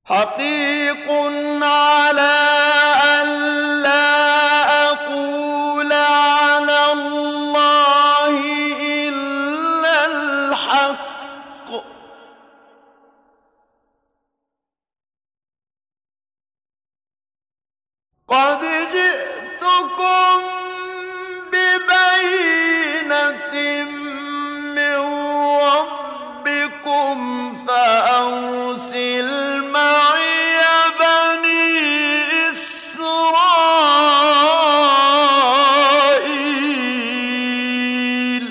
حقيق على أن لا أقول على الله إلا الحق قد جئتكم ببينة من ربكم فأرسل معي بني إسرائيل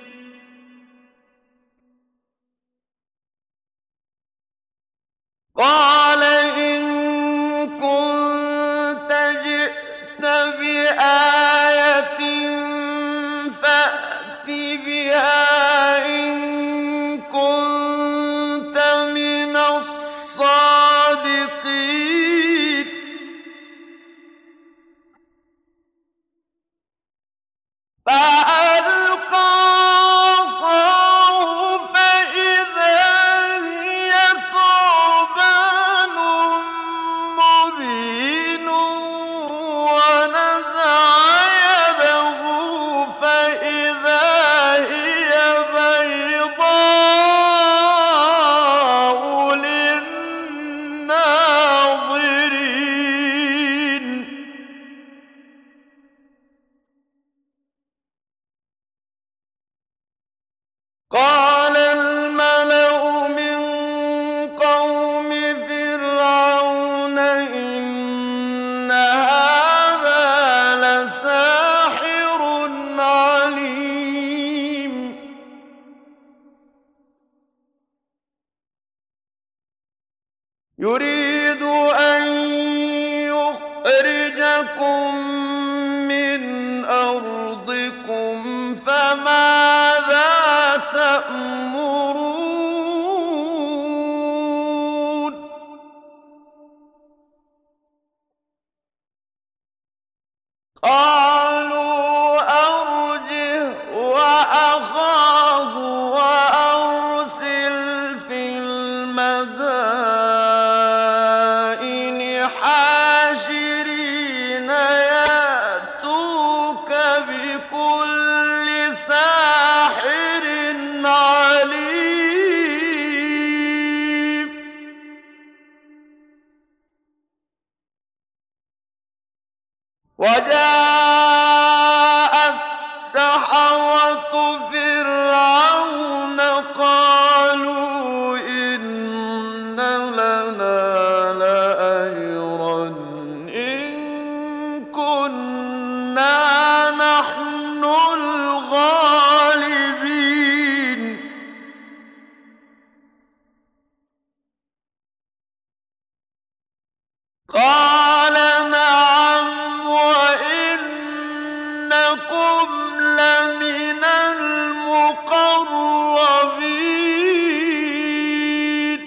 قال إن كنت جئت بآية فأت بها إن كنت من الصادقين فألقى عصاه فإذا هي ثعبان مبين ونزع يده فإذا هي بيضاء للناظرين قال الملأ من قوم فرعون إن هذا لساحر عليم يريد أن يخرجكم من أرضكم فماذا تأمرون قالوا أرجه وأخاه وأرسل في المدائن حاشرين يأتوك بكل ساحر عليم وجاء السحرة فرعون قالوا إن لنا لأجرا إن كنا نحن الغالبين قال نعم وإنكم لمن المقربين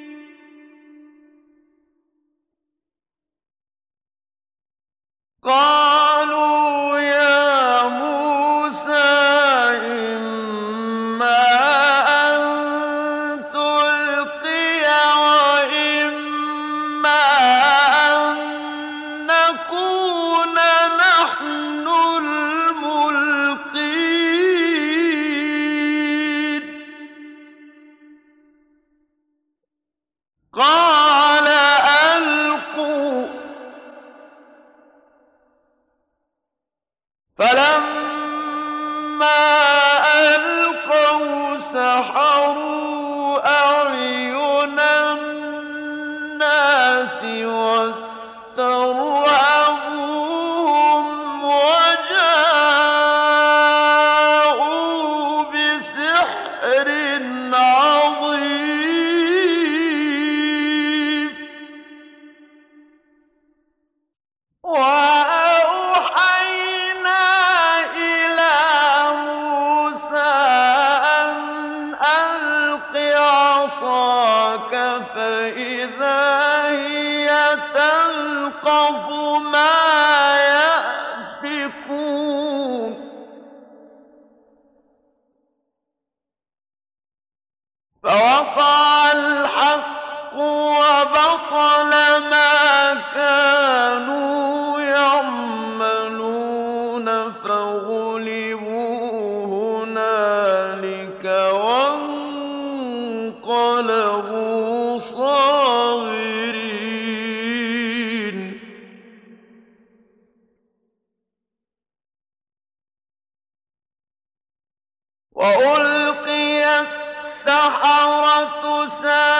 قالوا يا موسى إما أن تلقي وإما أن نكون نحن الملقين قال ألقوا فلما ألقوا سحروا أعين الناس واسترهبوهم وجاءوا بسحر عظيم وأوحينا إلى موسى أن ألق عصاك فإذا هي تلقف ما يأفكون فوقع الحق وبطل له صاغرين وألقي السحرة